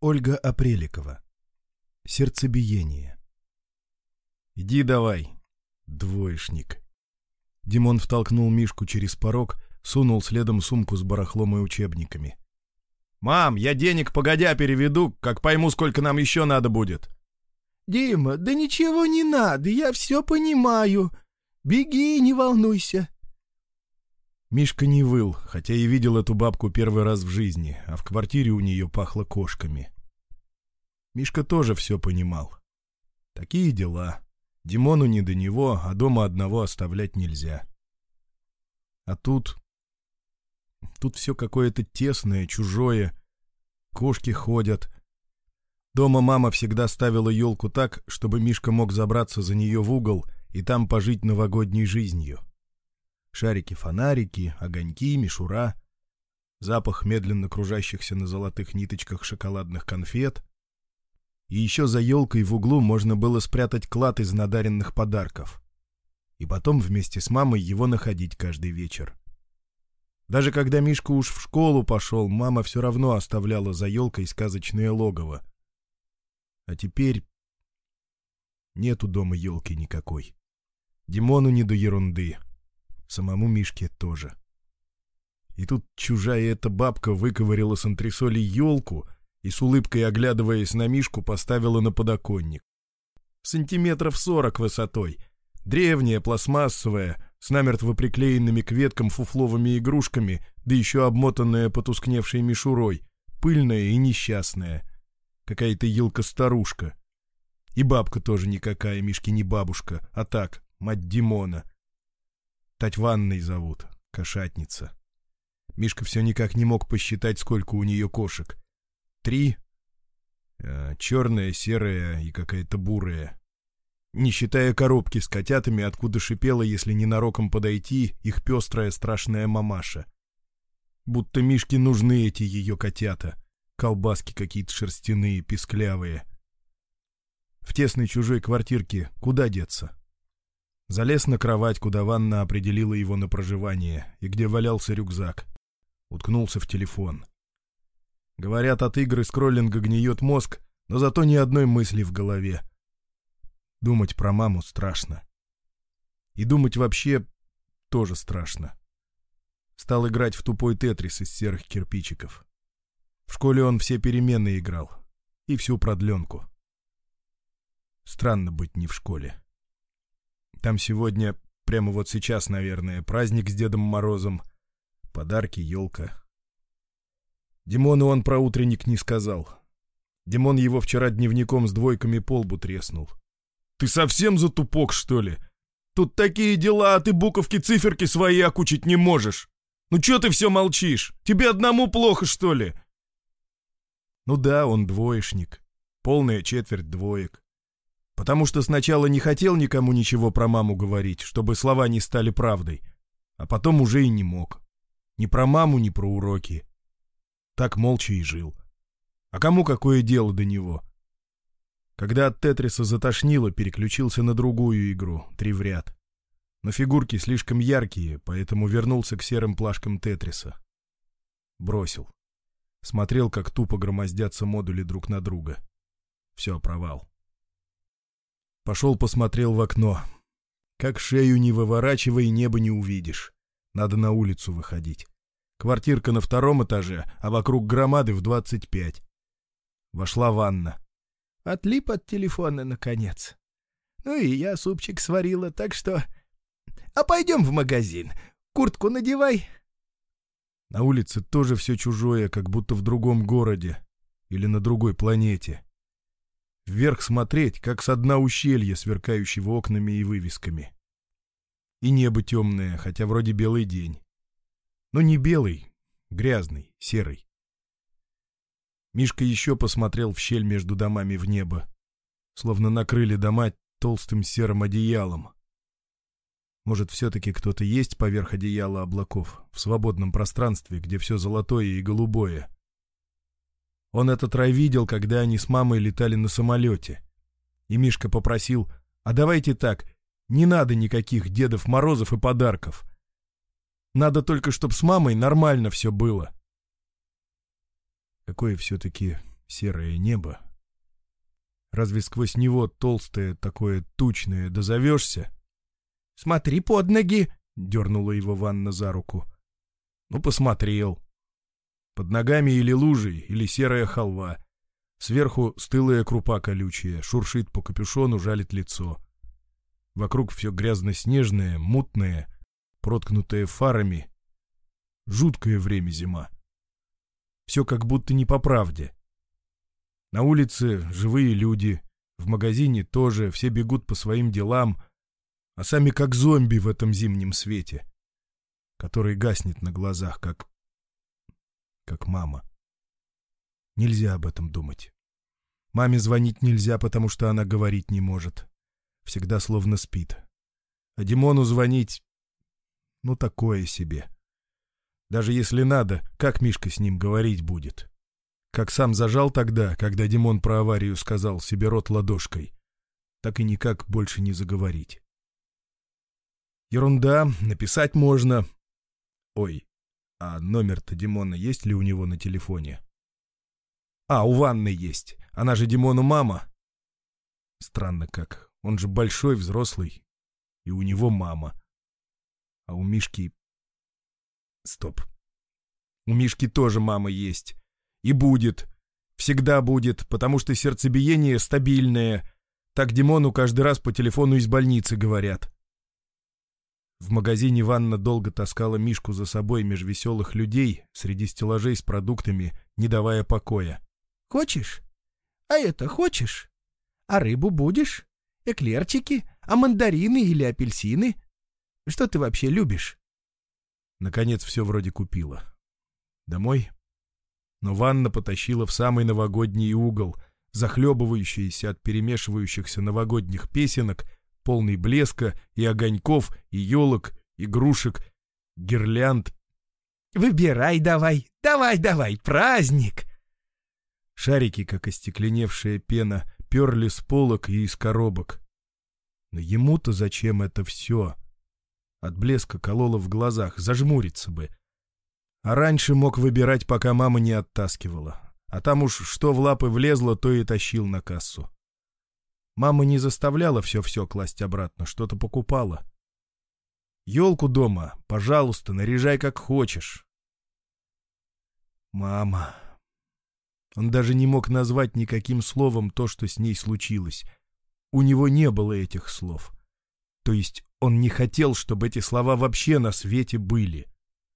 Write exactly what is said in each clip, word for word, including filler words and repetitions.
Ольга Апреликова. Сердцебиение. «Иди давай, двоечник». Димон втолкнул Мишку через порог, сунул следом сумку с барахлом и учебниками. «Мам, я денег погодя переведу, как пойму, сколько нам еще надо будет». «Дима, да ничего не надо, я все понимаю. Беги, не волнуйся». Мишка не выл, хотя и видел эту бабку первый раз в жизни, а в квартире у нее пахло кошками. Мишка тоже все понимал. Такие дела. Димону не до него, а дома одного оставлять нельзя. А тут... Тут все какое-то тесное, чужое. Кошки ходят. Дома мама всегда ставила елку так, чтобы Мишка мог забраться за нее в угол и там пожить новогодней жизнью. Шарики-фонарики, огоньки, мишура, запах медленно кружащихся на золотых ниточках шоколадных конфет. И еще за елкой в углу можно было спрятать клад из надаренных подарков. И потом вместе с мамой его находить каждый вечер. Даже когда Мишка уж в школу пошел, мама все равно оставляла за елкой сказочное логово. А теперь нету дома елки никакой. Димону не до ерунды. Самому Мишке тоже. И тут чужая эта бабка выковыряла с антресолей елку и с улыбкой, оглядываясь на Мишку, поставила на подоконник. Сантиметров сорок высотой. Древняя, пластмассовая, с намертво приклеенными к веткам фуфловыми игрушками, да еще обмотанная потускневшей мишурой, пыльная и несчастная. Какая-то елка-старушка. И бабка тоже никакая, Мишке не бабушка, а так, мать Димона. Тать Ванной зовут, кошатница. Мишка все никак не мог посчитать, сколько у нее кошек. Три. А, черная, серая и какая-то бурая. Не считая коробки с котятами, откуда шипела, если ненароком подойти, их пестрая страшная мамаша. Будто Мишке нужны эти ее котята. Колбаски какие-то шерстяные, писклявые. В тесной чужой квартирке куда деться? Залез на кровать, куда Ванна определила его на проживание, и где валялся рюкзак. Уткнулся в телефон. Говорят, от игры скроллинга гниет мозг, но зато ни одной мысли в голове. Думать про маму страшно. И думать вообще тоже страшно. Стал играть в тупой тетрис из серых кирпичиков. В школе он все перемены играл. И всю продленку. Странно быть не в школе. Там сегодня, прямо вот сейчас, наверное, праздник с Дедом Морозом. Подарки, елка. Димону он про утренник не сказал. Димон его вчера дневником с двойками по лбу треснул. «Ты совсем затупок, что ли? Тут такие дела, а ты буковки, циферки свои окучить не можешь. Ну чё ты все молчишь? Тебе одному плохо, что ли?» Ну да, он двоечник. Полная четверть двоек. Потому что сначала не хотел никому ничего про маму говорить, чтобы слова не стали правдой, а потом уже и не мог. Ни про маму, ни про уроки. Так молча и жил. А кому какое дело до него? Когда от тетриса затошнило, переключился на другую игру, три в ряд. Но фигурки слишком яркие, поэтому вернулся к серым плашкам тетриса. Бросил. Смотрел, как тупо громоздятся модули друг на друга. Все, провал. Пошел посмотрел в окно. Как шею не выворачивай, небо не увидишь. Надо на улицу выходить. Квартирка на втором этаже, а вокруг громады в двадцать пять. Вошла Ванна. Отлип от телефона, наконец. Ну и я супчик сварила, так что... А пойдем в магазин. Куртку надевай. На улице тоже все чужое, как будто в другом городе. Или на другой планете. Вверх смотреть, как со дна ущелья, сверкающего окнами и вывесками. И небо темное, хотя вроде белый день. Но не белый, грязный, серый. Мишка еще посмотрел в щель между домами в небо. Словно накрыли дома толстым серым одеялом. Может, все-таки кто-то есть поверх одеяла облаков, в свободном пространстве, где все золотое и голубое. Он этот рай видел, когда они с мамой летали на самолете. И Мишка попросил: «А давайте так, не надо никаких Дедов Морозов и подарков. Надо только, чтоб с мамой нормально все было». Какое все-таки Серое небо. Разве сквозь него толстое, такое тучное, дозовешься? — Смотри под ноги! — дернула его Ванна за руку. Ну, посмотрел. Под ногами или лужи, или серая халва. Сверху стылая крупа колючая, шуршит по капюшону, жалит лицо. Вокруг все грязно-снежное, мутное, проткнутое фарами. Жуткое время зима. Все как будто не по правде. На улице живые люди, в магазине тоже, все бегут по своим делам, а сами как зомби в этом зимнем свете, который гаснет на глазах, как... как мама. Нельзя об этом думать. Маме звонить нельзя, потому что она говорить не может. Всегда словно спит. А Димону звонить... ну, такое себе. Даже если надо, как Мишка с ним говорить будет? Как сам зажал тогда, когда Димон про аварию сказал себе рот ладошкой, так и никак больше не заговорить. Ерунда, написать можно. Ой, а номер-то Димона есть ли у него на телефоне? А, у Ванны есть. Она же Димону мама. Странно как. Он же большой, взрослый. И у него мама. А у Мишки... Стоп. У Мишки тоже мама есть. И будет. Всегда будет, потому что сердцебиение стабильное. Так Димону каждый раз по телефону из больницы говорят. В магазине Ванна долго таскала Мишку за собой меж веселых людей среди стеллажей с продуктами, не давая покоя. — Хочешь? А это хочешь? А рыбу будешь? Эклерчики? А мандарины или апельсины? Что ты вообще любишь? Наконец все вроде купила. Домой? Но Ванна потащила в самый новогодний угол, захлебывающийся от перемешивающихся новогодних песенок, полный блеска и огоньков, и елок, игрушек, гирлянд. «Выбирай давай, давай-давай, праздник!» Шарики, как остекленевшая пена, перли с полок и из коробок. Но ему-то зачем это все? От блеска кололо в глазах, зажмуриться бы. А раньше мог выбирать, пока мама не оттаскивала. А там уж что в лапы влезло, то и тащил на кассу. Мама не заставляла все-все класть обратно, что-то покупала. Елку дома, пожалуйста, наряжай как хочешь. Мама. Он даже не мог назвать никаким словом то, что с ней случилось. У него не было этих слов. То есть он не хотел, чтобы эти слова вообще на свете были.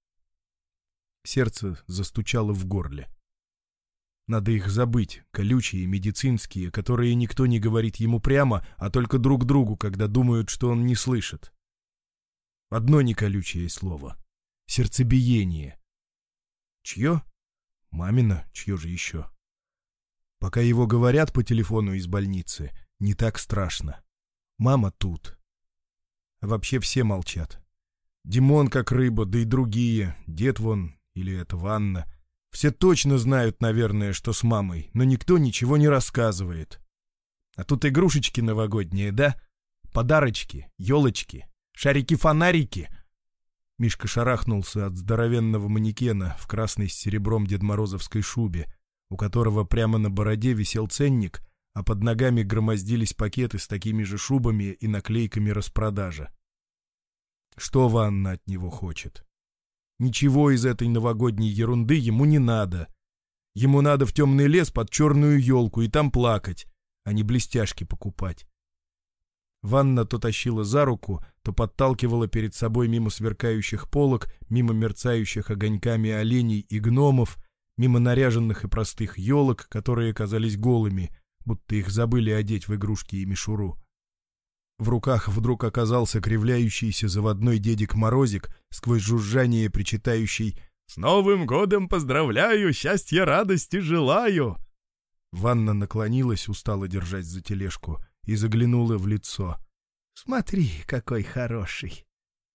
Сердце застучало в горле. Надо их забыть, колючие, медицинские, которые никто не говорит ему прямо, а только друг другу, когда думают, что он не слышит. Одно неколючее слово — сердцебиение. Чье? Мамино, чье же еще? Пока его говорят по телефону из больницы, не так страшно. Мама тут. А вообще все молчат. Димон как рыба, да и другие, дед вон или это Ванна. Все точно знают, наверное, что с мамой, но никто ничего не рассказывает. А тут игрушечки новогодние, да? Подарочки, елочки, шарики-фонарики. Мишка шарахнулся от здоровенного манекена в красной с серебром дедморозовской шубе, у которого прямо на бороде висел ценник, а под ногами громоздились пакеты с такими же шубами и наклейками распродажа. Что Ванна от него хочет? Ничего из этой новогодней ерунды ему не надо. Ему надо в темный лес под черную елку и там плакать, а не блестяшки покупать. Ванна то тащила за руку, то подталкивала перед собой мимо сверкающих полок, мимо мерцающих огоньками оленей и гномов, мимо наряженных и простых елок, которые казались голыми, будто их забыли одеть в игрушки и мишуру. В руках вдруг оказался кривляющийся заводной Дедик Морозик, сквозь жужжание причитающий «С Новым годом поздравляю, счастья, радости желаю!» Ванна наклонилась, устало держась за тележку, и заглянула в лицо. «Смотри, какой хороший!»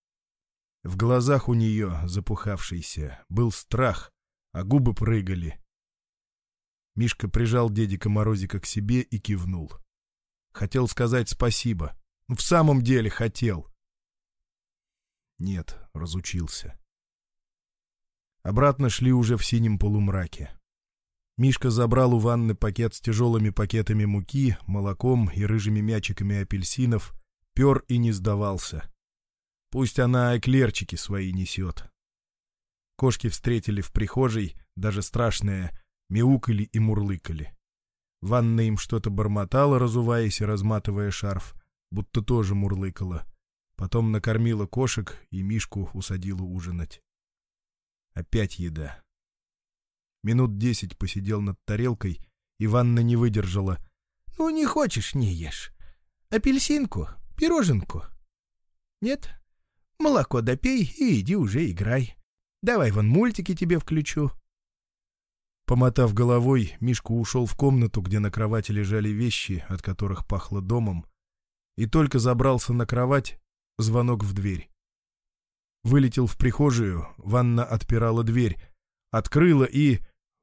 В глазах у нее, запухавшийся, был страх, а губы прыгали. Мишка прижал Дедика Морозика к себе и кивнул. Хотел сказать спасибо. В самом деле хотел. Нет, разучился. Обратно шли уже в синем полумраке. Мишка забрал у Ванны пакет с тяжелыми пакетами муки, молоком и рыжими мячиками апельсинов, пер и не сдавался. Пусть она эклерчики свои несет. Кошки встретили в прихожей, даже страшные, мяукали и мурлыкали. Ванна им что-то бормотала, разуваясь и разматывая шарф, будто тоже мурлыкала. Потом накормила кошек и Мишку усадила ужинать. Опять еда. Минут десять посидел над тарелкой, и Ванна не выдержала. — Ну, не хочешь — не ешь. Апельсинку, пироженку. Нет? Молоко допей и иди уже играй. Давай вон мультики тебе включу. Помотав головой, Мишка ушел в комнату, где на кровати лежали вещи, от которых пахло домом, и только забрался на кровать, звонок в дверь. Вылетел в прихожую, Ванна отпирала дверь, открыла и...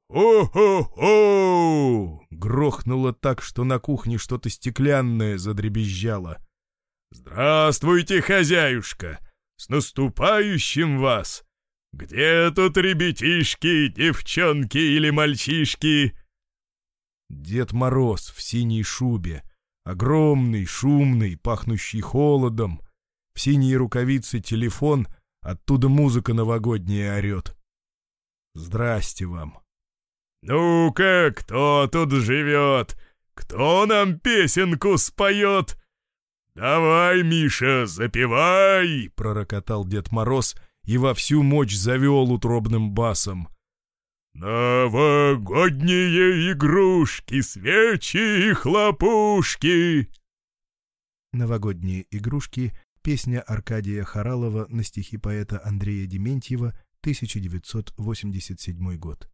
«О-хо-хо!» грохнуло так, что на кухне что-то стеклянное задребезжало. «Здравствуйте, хозяюшка! С наступающим вас! Где тут ребятишки, девчонки или мальчишки?» Дед Мороз в синей шубе, огромный, шумный, пахнущий холодом, в синие рукавицы телефон, оттуда музыка новогодняя орет. «Здрасте вам!» «Ну-ка, кто тут живет? Кто нам песенку споет?» «Давай, Миша, запевай!» — пророкотал Дед Мороз и во всю мощь завел утробным басом. «Новогодние игрушки, свечи и хлопушки!» «Новогодние игрушки» — песня Аркадия Хоралова на стихи поэта Андрея Дементьева, тысяча девятьсот восемьдесят седьмой год.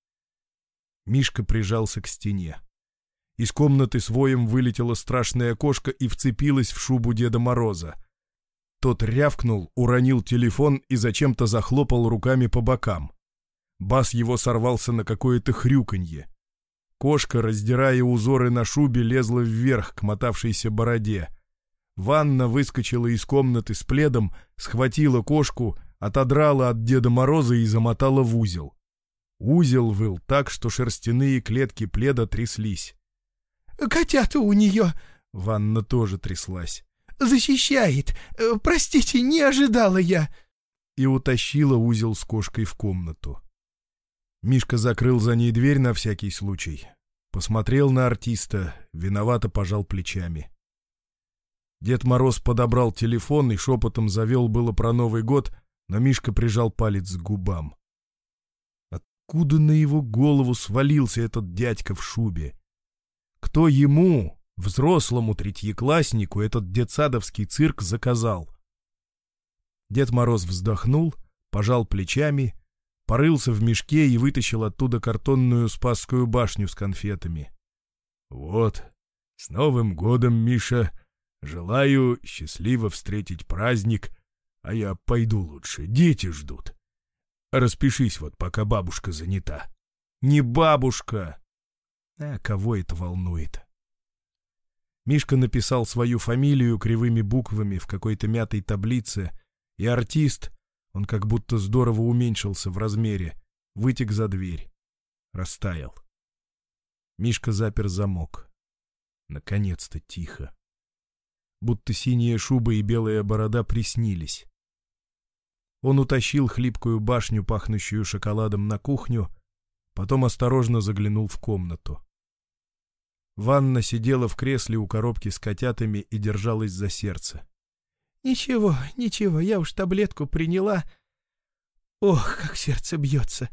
Мишка прижался к стене. Из комнаты с воем вылетела страшная кошка и вцепилась в шубу Деда Мороза. Тот рявкнул, уронил телефон и зачем-то захлопал руками по бокам. Бас его сорвался на какое-то хрюканье. Кошка, раздирая узоры на шубе, лезла вверх к мотавшейся бороде. Ванна выскочила из комнаты с пледом, схватила кошку, отодрала от Деда Мороза и замотала в узел. Узел выл так, что шерстяные клетки пледа тряслись. «Котята у нее!» — Ванна тоже тряслась. «Защищает! Простите, не ожидала я!» И утащила узел с кошкой в комнату. Мишка закрыл за ней дверь на всякий случай. Посмотрел на артиста, виновато пожал плечами. Дед Мороз подобрал телефон и шепотом завел было про Новый год, но Мишка прижал палец к губам. Откуда на его голову свалился этот дядька в шубе? Кто ему, взрослому третьекласснику, этот детсадовский цирк заказал? Дед Мороз вздохнул, пожал плечами, порылся в мешке и вытащил оттуда картонную Спасскую башню с конфетами. «Вот, с Новым годом, Миша! Желаю счастливо встретить праздник, а я пойду лучше, дети ждут. Распишись вот, пока бабушка занята». «Не бабушка!» А кого это волнует? Мишка написал свою фамилию кривыми буквами в какой-то мятой таблице, и артист, он как будто здорово уменьшился в размере, вытек за дверь. Растаял. Мишка запер замок. Наконец-то тихо. Будто синяя шуба и белая борода приснились. Он утащил хлипкую башню, пахнущую шоколадом, на кухню, потом осторожно заглянул в комнату. Ванна сидела в кресле у коробки с котятами и держалась за сердце. «Ничего, ничего, я уж таблетку приняла. Ох, как сердце бьется.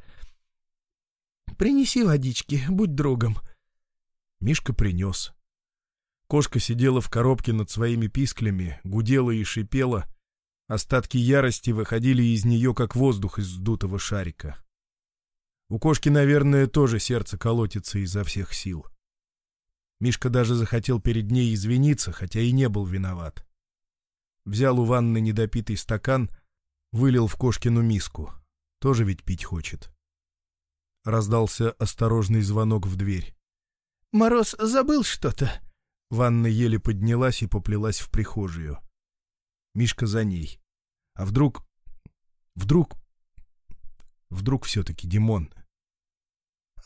Принеси водички, будь другом». Мишка принес. Кошка сидела в коробке над своими писклями, гудела и шипела. Остатки ярости выходили из нее, как воздух из сдутого шарика. У кошки, наверное, тоже сердце колотится изо всех сил. Мишка даже захотел перед ней извиниться, хотя и не был виноват. Взял у Ванны недопитый стакан, вылил в кошкину миску. Тоже ведь пить хочет. Раздался осторожный звонок в дверь. «Мороз забыл что-то?» Ванна еле поднялась и поплелась в прихожую. Мишка за ней. А вдруг... Вдруг... Вдруг все-таки Димон.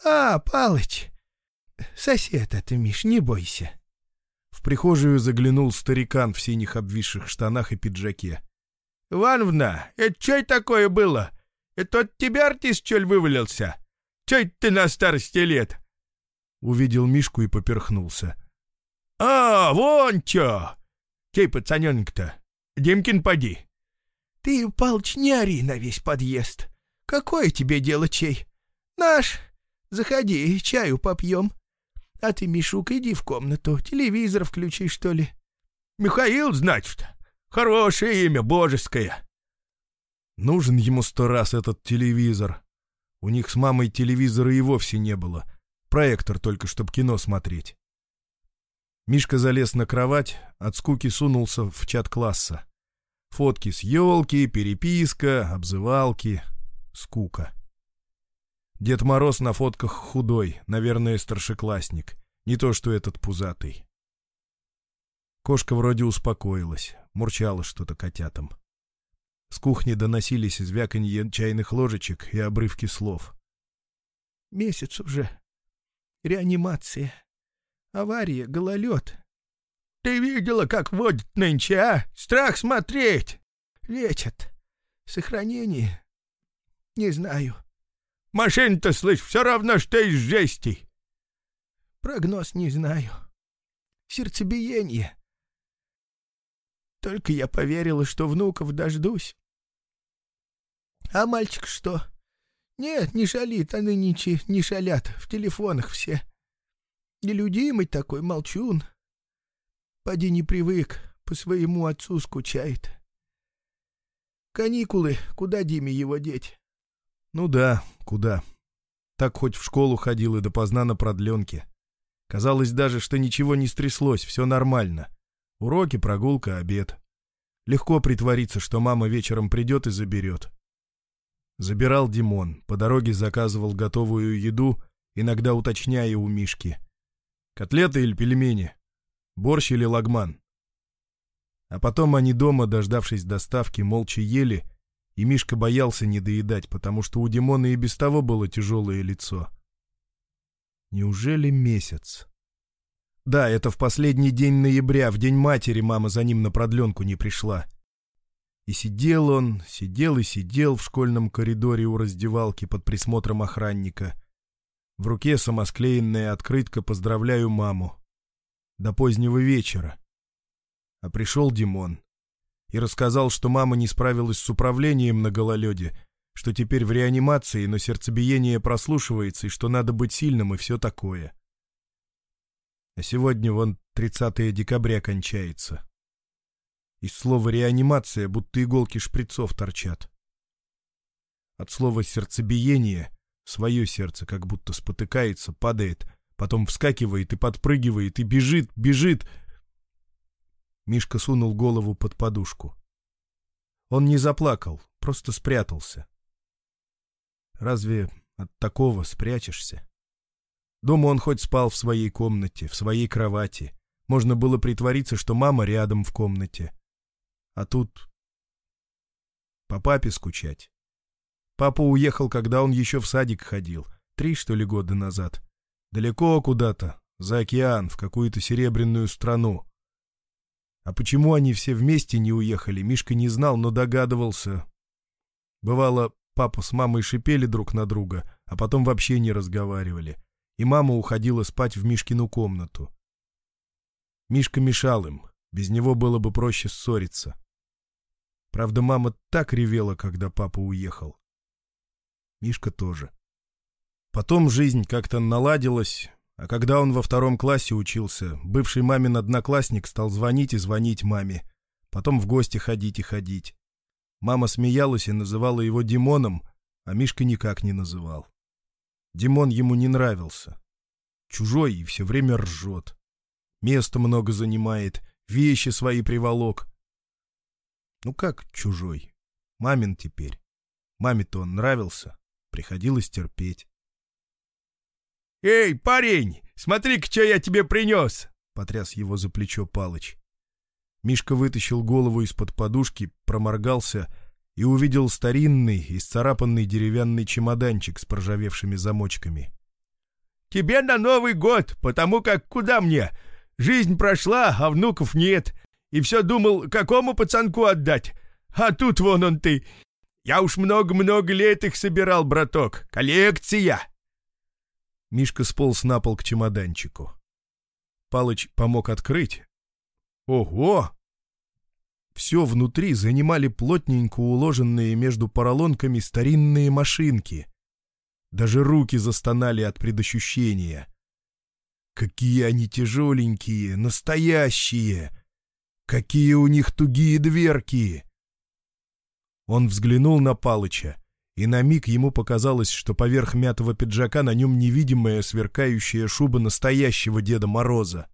А, Палыч! Сосед это, Миш, не бойся. В прихожую заглянул старикан в синих обвисших штанах и пиджаке. — Ивановна, это что такое было? Это от тебя артист, что ли, вывалился? Че ты на старости лет? Увидел Мишку и поперхнулся. — А, вон чё! Чей пацанёнок-то? Димкин поди. — Ты, Палыч, не ори на весь подъезд. Какое тебе дело чей? Наш. Заходи, чаю попьем. А ты, Мишук, иди в комнату, телевизор включи, что ли. — Михаил, значит? Хорошее имя, божеское. Нужен ему сто раз этот телевизор. У них с мамой телевизора и вовсе не было. Проектор только, чтоб кино смотреть. Мишка залез на кровать, от скуки сунулся в чат класса. Фотки с елки, переписка, обзывалки. Скука. Дед Мороз на фотках худой, наверное, старшеклассник. Не то что этот пузатый. Кошка вроде успокоилась, мурчала что-то котятам. С кухни доносились звяканье чайных ложечек и обрывки слов. Месяц уже. Реанимация. Авария, гололед. Ты видела, как водят нынче, а? Страх смотреть. Лечат. Сохранение. Не знаю. Машина-то, слышь, все равно, что из жести. Прогноз не знаю. Сердцебиение. Только я поверила, что внуков дождусь. А мальчик что? Нет, не шалит, а нынче не шалят, в телефонах все. Нелюдимый такой, молчун. Поди не привык, по своему отцу скучает. Каникулы, куда Диме его деть? Ну да, куда. Так хоть в школу ходил и допоздна на продленке. Казалось даже, что ничего не стряслось, все нормально. Уроки, прогулка, обед. Легко притвориться, что мама вечером придет и заберет. Забирал Димон, по дороге заказывал готовую еду, иногда уточняя у Мишки. Котлеты или пельмени? Борщ или лагман? А потом они дома, дождавшись доставки, молча ели, и Мишка боялся не доедать, потому что у Димона и без того было тяжелое лицо. Неужели месяц? Да, это в последний день ноября, в день матери, мама за ним на продленку не пришла. И сидел он, сидел и сидел в школьном коридоре у раздевалки под присмотром охранника. В руке самосклеенная открытка «Поздравляю маму». До позднего вечера. А пришел Димон и рассказал, что мама не справилась с управлением на гололеде, что теперь в реанимации, но сердцебиение прослушивается, и что надо быть сильным и все такое. А сегодня вон тридцатое декабря кончается. Из слова «реанимация» будто иголки шприцов торчат. От слова «сердцебиение» свое сердце как будто спотыкается, падает, потом вскакивает и подпрыгивает, и бежит, бежит. Мишка сунул голову под подушку. Он не заплакал, просто спрятался. Разве от такого спрячешься? Дома он хоть спал в своей комнате, в своей кровати. Можно было притвориться, что мама рядом в комнате. А тут по папе скучать. Папа уехал, когда он еще в садик ходил, три, что ли, года назад. Далеко куда-то, за океан, в какую-то серебряную страну. А почему они все вместе не уехали, Мишка не знал, но догадывался. Бывало, папа с мамой шипели друг на друга, а потом вообще не разговаривали, и мама уходила спать в Мишкину комнату. Мишка мешал им, без него было бы проще ссориться. Правда, мама так ревела, когда папа уехал. Мишка тоже. Потом жизнь как-то наладилась, а когда он во втором классе учился, бывший мамин одноклассник стал звонить и звонить маме, потом в гости ходить и ходить. Мама смеялась и называла его Димоном, а Мишка никак не называл. Димон ему не нравился. Чужой и все время ржет. Места много занимает, вещи свои приволок. Ну как чужой? Мамин теперь. Маме-то он нравился, приходилось терпеть. «Эй, парень, смотри-ка, что я тебе принес!» — потряс его за плечо Палыч. Мишка вытащил голову из-под подушки, проморгался и увидел старинный, исцарапанный деревянный чемоданчик с проржавевшими замочками. тебе на Новый год, потому как куда мне? Жизнь прошла, а внуков нет. И все думал, какому пацанку отдать. А тут вон он ты. Я уж много-много лет их собирал, браток. Коллекция!» Мишка сполз на пол к чемоданчику. Палыч помог открыть. Ого! Все внутри занимали плотненько уложенные между поролонками старинные машинки. Даже руки застонали от предощущения. Какие они тяжеленькие, настоящие! Какие у них тугие дверки! Он взглянул на Палыча, и на миг ему показалось, что поверх мятого пиджака на нем невидимая сверкающая шуба настоящего Деда Мороза.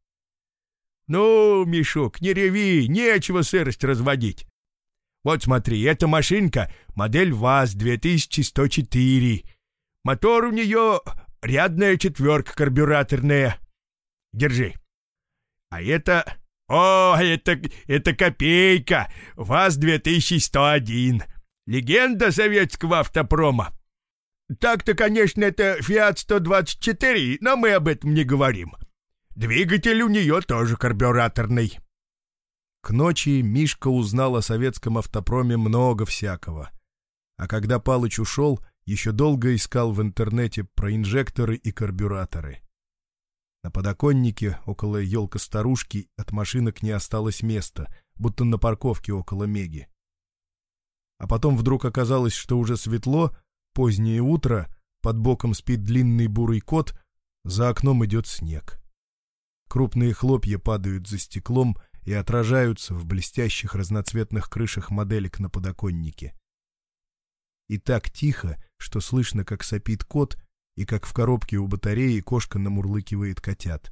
«Ну, Мишок, не реви, нечего сырость разводить. Вот смотри, эта машинка — модель ВАЗ две тысячи сто четыре. Мотор у нее рядная четверка карбюраторная. Держи. А это... О, это, это копейка! ВАЗ две тысячи сто один. Легенда советского автопрома. Так-то, конечно, это Фиат сто двадцать четыре, но мы об этом не говорим. Двигатель у нее тоже карбюраторный». К ночи Мишка узнал о советском автопроме много всякого. А когда Палыч ушел, еще долго искал в интернете про инжекторы и карбюраторы. На подоконнике около елка-старушки от машинок не осталось места, будто на парковке около Меги. А потом вдруг оказалось, что уже светло, позднее утро, под боком спит длинный бурый кот, за окном идет снег. Крупные хлопья падают за стеклом и отражаются в блестящих разноцветных крышах моделек на подоконнике. И так тихо, что слышно, как сопит кот, и как в коробке у батареи кошка намурлыкивает котят.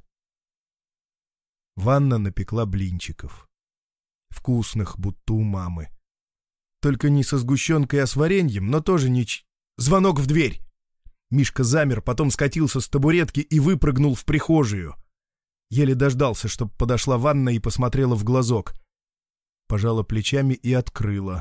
Ванна напекла блинчиков. Вкусных, будто у мамы. Только не со сгущенкой, а с вареньем, но тоже не... Ч... Звонок в дверь! Мишка замер, потом скатился с табуретки и выпрыгнул в прихожую. Еле дождался, чтоб подошла Ванна и посмотрела в глазок. Пожала плечами и открыла.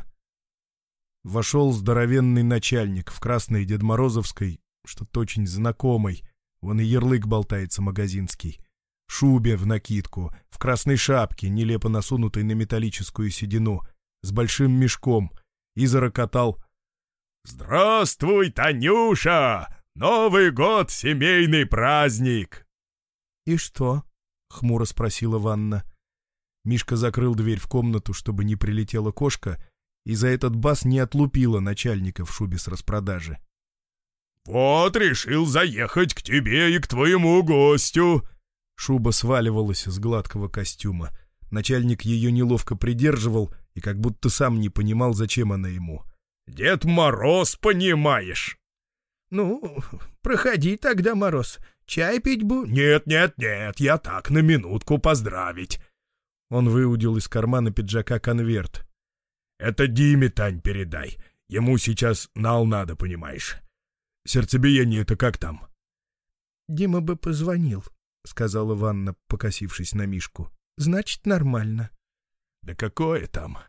Вошел здоровенный начальник в красной дедморозовской, что-то очень знакомой, вон и ярлык болтается магазинский, шубе в накидку, в красной шапке, нелепо насунутой на металлическую седину, с большим мешком, и зарокотал: «Здравствуй, Танюша! Новый год — семейный праздник!» «И что?» — хмуро спросила Ванна. Мишка закрыл дверь в комнату, чтобы не прилетела кошка, и за этот бас не отлупила начальника в шубе с распродажи. «Вот решил заехать к тебе и к твоему гостю!» Шуба сваливалась с гладкого костюма. Начальник ее неловко придерживал и как будто сам не понимал, зачем она ему. «Дед Мороз, понимаешь!» «Ну, проходи тогда, Мороз. Чай пить будешь?» «Нет, нет, нет, я так, на минутку поздравить». Он выудил из кармана пиджака конверт. «Это Диме, Тань, передай. Ему сейчас нал надо, понимаешь. Сердцебиение-то как там?» «Дима бы позвонил», — сказала Ванна, покосившись на Мишку. «Значит, нормально». «Да какое там?»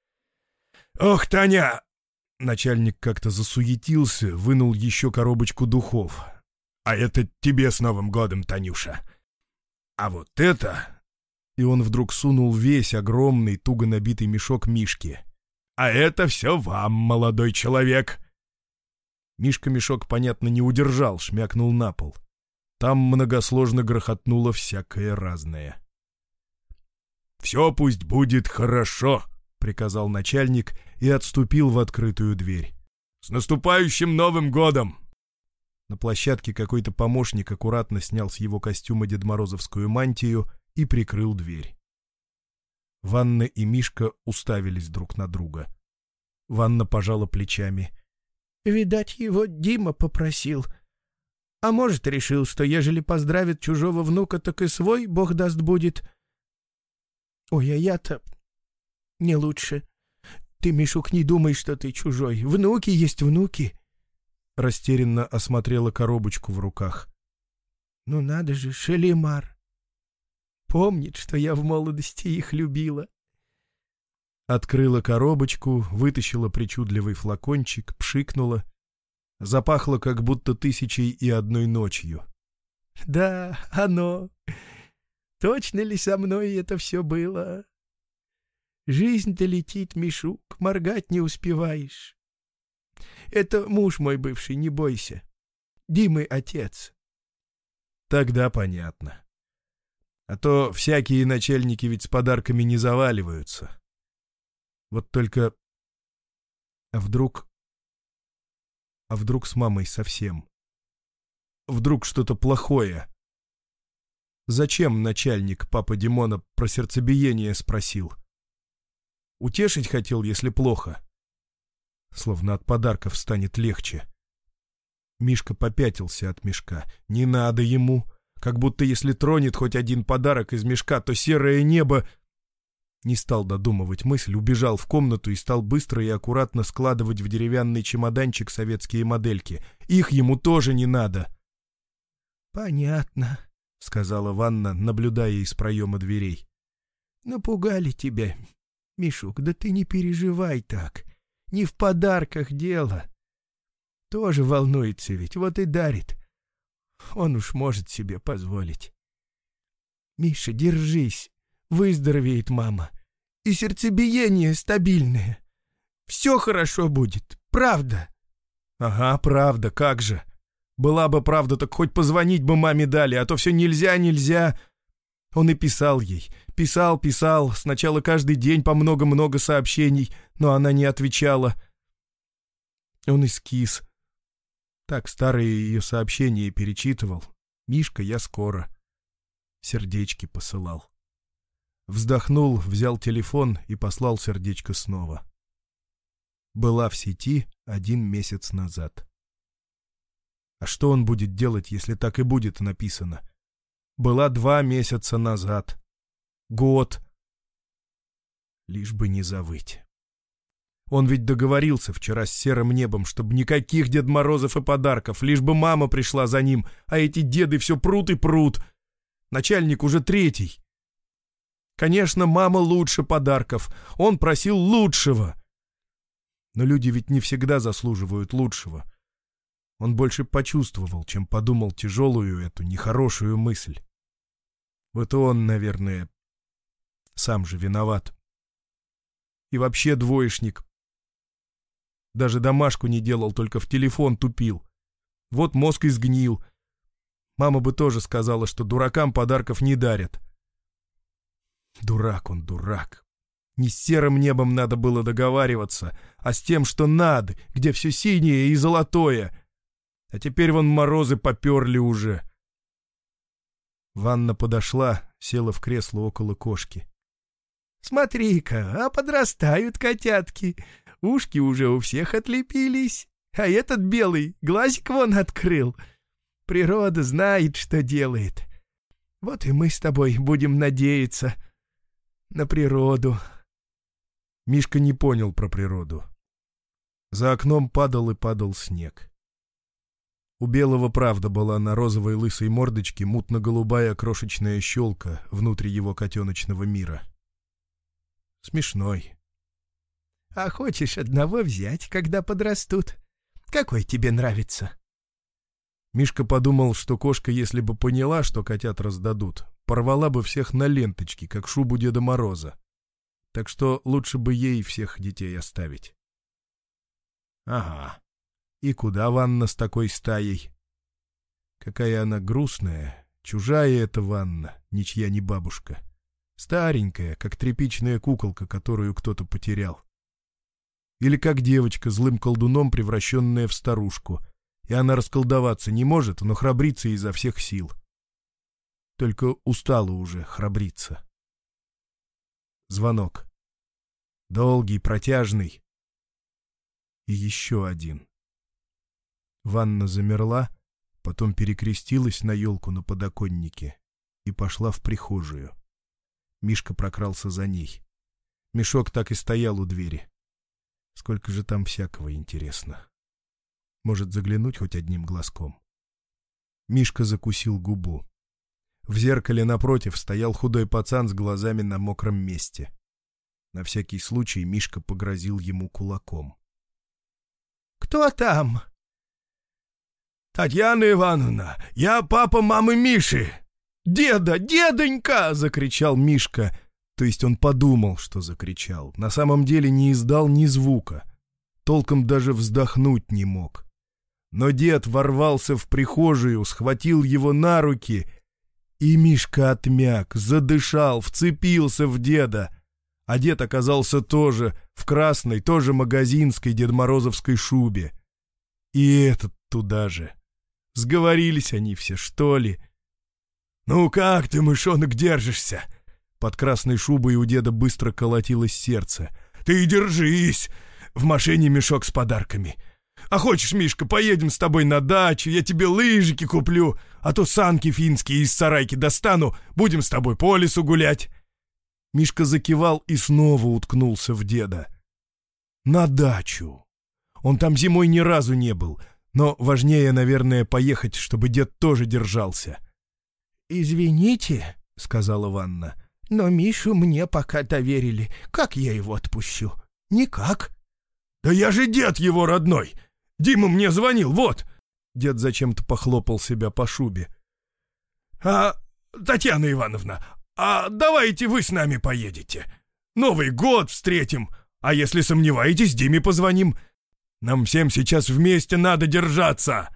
«Ох, Таня!» Начальник как-то засуетился, вынул еще коробочку духов. «А это тебе с Новым годом, Танюша. А вот это...» И он вдруг сунул весь огромный, туго набитый мешок Мишке. «А это все вам, молодой человек!» Мишка мешок, понятно, не удержал, шмякнул на пол. Там многосложно грохотнуло всякое разное. «Все пусть будет хорошо!» — приказал начальник и отступил в открытую дверь. «С наступающим Новым годом!» На площадке какой-то помощник аккуратно снял с его костюма дедморозовскую мантию и прикрыл дверь. Ванна и Мишка уставились друг на друга. Ванна пожала плечами. «Видать, его Дима попросил. А может, решил, что ежели поздравит чужого внука, так и свой, бог даст, будет. Ой, а я-то не лучше. Ты, Мишук, не думай, что ты чужой. Внуки есть внуки». Растерянно осмотрела коробочку в руках. «Ну надо же, Шалимар. Помнит, что я в молодости их любила». Открыла коробочку, вытащила причудливый флакончик, пшикнула. Запахло, как будто тысячей и одной ночью. Да, оно. Точно ли со мной это все было? Жизнь-то летит, Мишук, моргать не успеваешь. Это муж мой бывший, не бойся. Димы отец. Тогда понятно. А то всякие начальники ведь с подарками не заваливаются. Вот только... А вдруг... А вдруг с мамой совсем? Вдруг что-то плохое? Зачем начальник папа Димона про сердцебиение спросил? Утешить хотел, если плохо. Словно от подарков станет легче. Мишка попятился от мешка. Не надо ему. Как будто если тронет хоть один подарок из мешка, то серое небо... Не стал додумывать мысль, убежал в комнату и стал быстро и аккуратно складывать в деревянный чемоданчик советские модельки. Их ему тоже не надо. «Понятно», — сказала Ванна, наблюдая из проема дверей. «Напугали тебя, Мишук, да ты не переживай так. Не в подарках дело. Тоже волнуется ведь, вот и дарит. Он уж может себе позволить. Миша, держись, выздоровеет мама. И сердцебиение стабильное. Все хорошо будет, правда». «Ага, правда, как же. Была бы правда, так хоть позвонить бы маме дали, а то все нельзя, нельзя». Он и писал ей. Писал, писал. Сначала каждый день по много-много сообщений, но она не отвечала. Он эскиз. Так старые ее сообщения перечитывал. «Мишка, я скоро». Сердечки посылал. Вздохнул, взял телефон и послал сердечко снова. Была в сети один месяц назад. А что он будет делать, если так и будет написано? Была два месяца назад. Год. Лишь бы не завыть. Он ведь договорился вчера с серым небом, чтобы никаких Дед Морозов и подарков, лишь бы мама пришла за ним, а эти деды все прут и прут. Начальник уже третий. Конечно, мама лучше подарков. Он просил лучшего. Но люди ведь не всегда заслуживают лучшего. Он больше почувствовал, чем подумал тяжелую эту нехорошую мысль. Вот он, наверное, сам же виноват. И вообще двоечник. Даже домашку не делал, только в телефон тупил. Вот мозг и сгнил. Мама бы тоже сказала, что дуракам подарков не дарят. Дурак он, дурак. Не с серым небом надо было договариваться, а с тем, что надо, где все синее и золотое. А теперь вон морозы поперли уже. Ванна подошла, села в кресло около кошки. «Смотри-ка, а подрастают котятки. Ушки уже у всех отлепились. А этот белый глазик вон открыл. Природа знает, что делает. Вот и мы с тобой будем надеяться на природу». Мишка не понял про природу. За окном падал и падал снег. У Белого правда была на розовой лысой мордочке мутно-голубая крошечная щелка внутри его котеночного мира. Смешной. «А хочешь одного взять, когда подрастут? Какой тебе нравится?» Мишка подумал, что кошка, если бы поняла, что котят раздадут, порвала бы всех на ленточки, как шубу Деда Мороза. Так что лучше бы ей всех детей оставить. Ага. И куда Ванна с такой стаей? Какая она грустная, чужая эта Ванна, ничья не бабушка. Старенькая, как тряпичная куколка, которую кто-то потерял. Или как девочка, злым колдуном превращенная в старушку, и она расколдоваться не может, но храбрится изо всех сил. Только устала уже храбриться. Звонок. Долгий, протяжный. И еще один. Ванна замерла, потом перекрестилась на елку на подоконнике и пошла в прихожую. Мишка прокрался за ней. Мешок так и стоял у двери. Сколько же там всякого, интересно. Может, заглянуть хоть одним глазком? Мишка закусил губу. В зеркале напротив стоял худой пацан с глазами на мокром месте. На всякий случай Мишка погрозил ему кулаком. «Кто там?» Татьяна Ивановна, я папа мамы Миши!» «Деда! Дедонька!» — закричал Мишка. То есть он подумал, что закричал. На самом деле не издал ни звука. Толком даже вздохнуть не мог. Но дед ворвался в прихожую, схватил его на руки, и Мишка отмяк, задышал, вцепился в деда. А дед оказался тоже в красной, тоже магазинской дедморозовской шубе. И этот туда же. Сговорились они все, что ли? «Ну как ты, мышонок, держишься?» Под красной шубой у деда быстро колотилось сердце. «Ты держись! В машине мешок с подарками. А хочешь, Мишка, поедем с тобой на дачу, я тебе лыжики куплю, а то санки финские из сарайки достану, будем с тобой по лесу гулять». Мишка закивал и снова уткнулся в деда. На дачу. Он там зимой ни разу не был, но важнее, наверное, поехать, чтобы дед тоже держался. «Извините», — сказала Ванна, — «но Мишу мне пока доверили. Как я его отпущу? Никак». «Да я же дед его родной! Дима мне звонил, вот!» Дед зачем-то похлопал себя по шубе. «А, Татьяна Ивановна, а давайте вы с нами поедете. Новый год встретим, а если сомневаетесь, Диме позвоним. Нам всем сейчас вместе надо держаться!»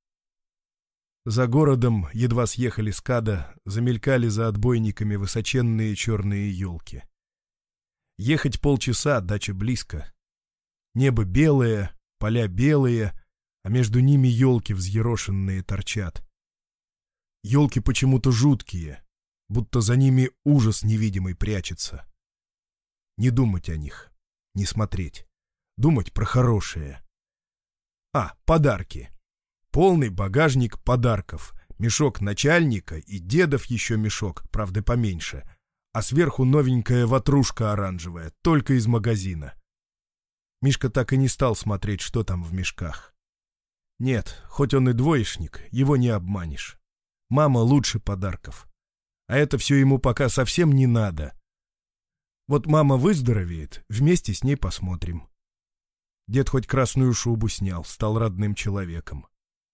За городом, едва съехали с Када, замелькали за отбойниками высоченные черные елки. Ехать полчаса, дача близко. Небо белое, поля белые, а между ними елки взъерошенные торчат. Елки почему-то жуткие, будто за ними ужас невидимый прячется. Не думать о них, не смотреть, думать про хорошее. А, подарки. Полный багажник подарков, мешок начальника и дедов еще мешок, правда поменьше, а сверху новенькая ватрушка оранжевая, только из магазина. Мишка так и не стал смотреть, что там в мешках. Нет, хоть он и двоечник, его не обманешь. Мама лучше подарков. А это все ему пока совсем не надо. Вот мама выздоровеет, вместе с ней посмотрим. Дед хоть красную шубу снял, стал родным человеком.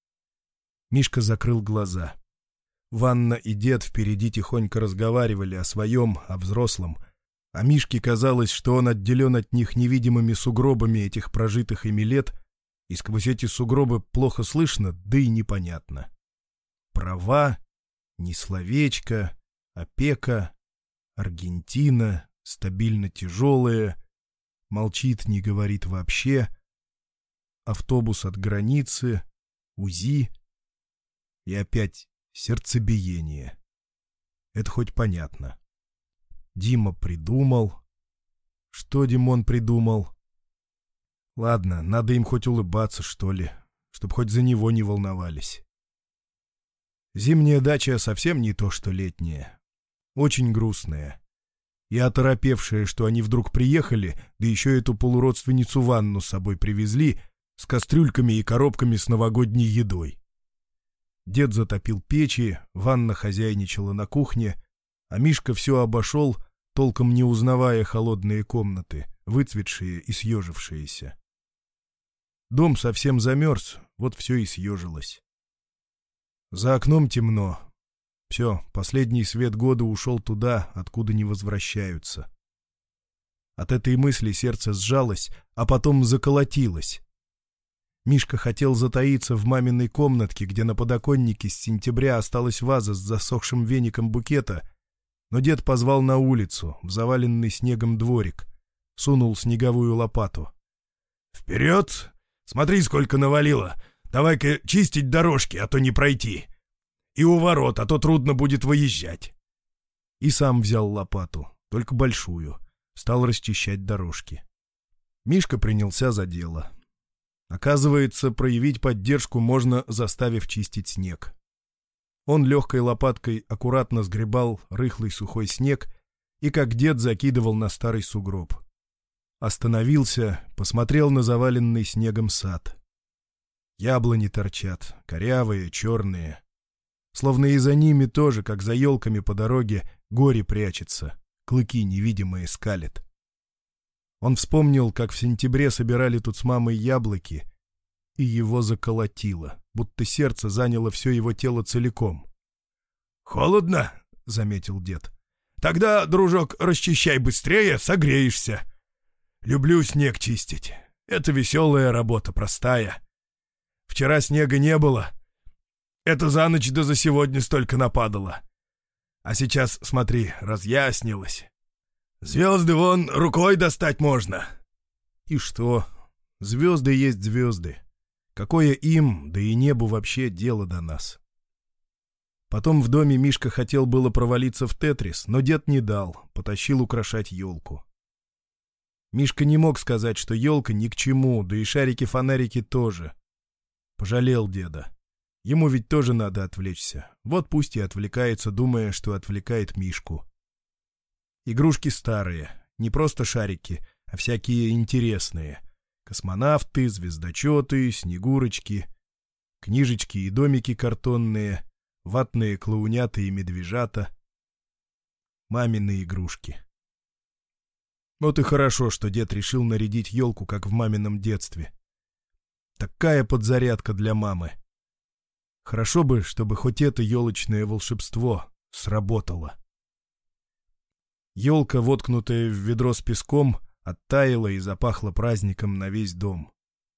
Мишка закрыл глаза. Ванна и дед впереди тихонько разговаривали о своем, о взрослом, а Мишке казалось, что он отделен от них невидимыми сугробами этих прожитых ими лет, и сквозь эти сугробы плохо слышно, да и непонятно. Права, ни словечко, опека, Аргентина, стабильно тяжелая, молчит, не говорит вообще, автобус от границы, УЗИ и опять сердцебиение. Это хоть понятно. Дима придумал. Что Димон придумал? Ладно, надо им хоть улыбаться, что ли, чтоб хоть за него не волновались. Зимняя дача совсем не то, что летняя. Очень грустная. И оторопевшая, что они вдруг приехали, да еще эту полуродственницу Ванну с собой привезли, с кастрюльками и коробками с новогодней едой. Дед затопил печи, Ванна хозяйничала на кухне, а Мишка все обошел, толком не узнавая холодные комнаты, выцветшие и съежившиеся. Дом совсем замерз, вот все и съежилось. За окном темно. Все, последний свет года ушел туда, откуда не возвращаются. От этой мысли сердце сжалось, а потом заколотилось. Мишка хотел затаиться в маминой комнатке, где на подоконнике с сентября осталась ваза с засохшим веником букета, но дед позвал на улицу, в заваленный снегом дворик, сунул снеговую лопату. «Вперед! Смотри, сколько навалило! Давай-ка чистить дорожки, а то не пройти! И у ворот, а то трудно будет выезжать!» И сам взял лопату, только большую, стал расчищать дорожки. Мишка принялся за дело. Оказывается, проявить поддержку можно, заставив чистить снег. Он легкой лопаткой аккуратно сгребал рыхлый сухой снег и, как дед, закидывал на старый сугроб. Остановился, посмотрел на заваленный снегом сад. Яблони торчат, корявые, черные. Словно и за ними тоже, как за елками по дороге, горе прячется, клыки невидимые скалит. Он вспомнил, как в сентябре собирали тут с мамой яблоки, и его заколотило, будто сердце заняло все его тело целиком. «Холодно?» — заметил дед. «Тогда, дружок, расчищай быстрее, согреешься. Люблю снег чистить. Это веселая работа, простая. Вчера снега не было. Это за ночь да за сегодня столько нападало. А сейчас, смотри, разъяснилось. Звезды вон рукой достать можно». И что? Звезды есть звезды. Какое им, да и небу вообще дело до нас? Потом в доме Мишка хотел было провалиться в тетрис, но дед не дал, потащил украшать елку. Мишка не мог сказать, что елка ни к чему, да и шарики-фонарики тоже. Пожалел деда. Ему ведь тоже надо отвлечься. Вот пусть и отвлекается, думая, что отвлекает Мишку. Игрушки старые, не просто шарики, а всякие интересные. Космонавты, звездочеты, снегурочки, книжечки и домики картонные, ватные клоунята и медвежата. Мамины игрушки. Вот и хорошо, что дед решил нарядить елку, как в мамином детстве. Такая подзарядка для мамы. Хорошо бы, чтобы хоть это елочное волшебство сработало. Елка, воткнутая в ведро с песком, оттаяла и запахла праздником на весь дом.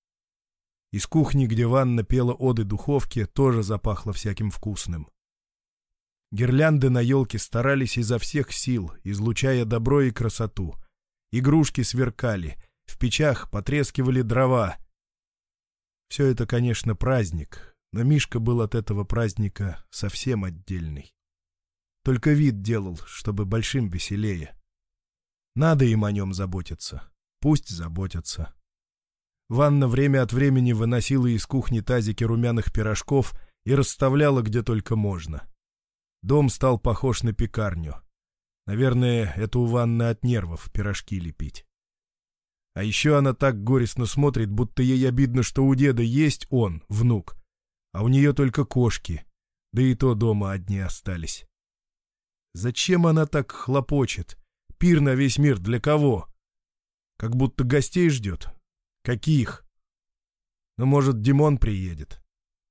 Из кухни, где Ванна пела оды духовке, тоже запахло всяким вкусным. Гирлянды на елке старались изо всех сил, излучая добро и красоту. Игрушки сверкали, в печах потрескивали дрова. Все это, конечно, праздник, но Мишка был от этого праздника совсем отдельный. Только вид делал, чтобы большим веселее. Надо им о нем заботиться. Пусть заботятся. Ванна время от времени выносила из кухни тазики румяных пирожков и расставляла где только можно. Дом стал похож на пекарню. Наверное, это у Ванны от нервов пирожки лепить. А еще она так горестно смотрит, будто ей обидно, что у деда есть он, внук, а у нее только кошки, да и то дома одни остались. Зачем она так хлопочет? Пир на весь мир для кого? Как будто гостей ждет. Каких? Ну, может, Димон приедет.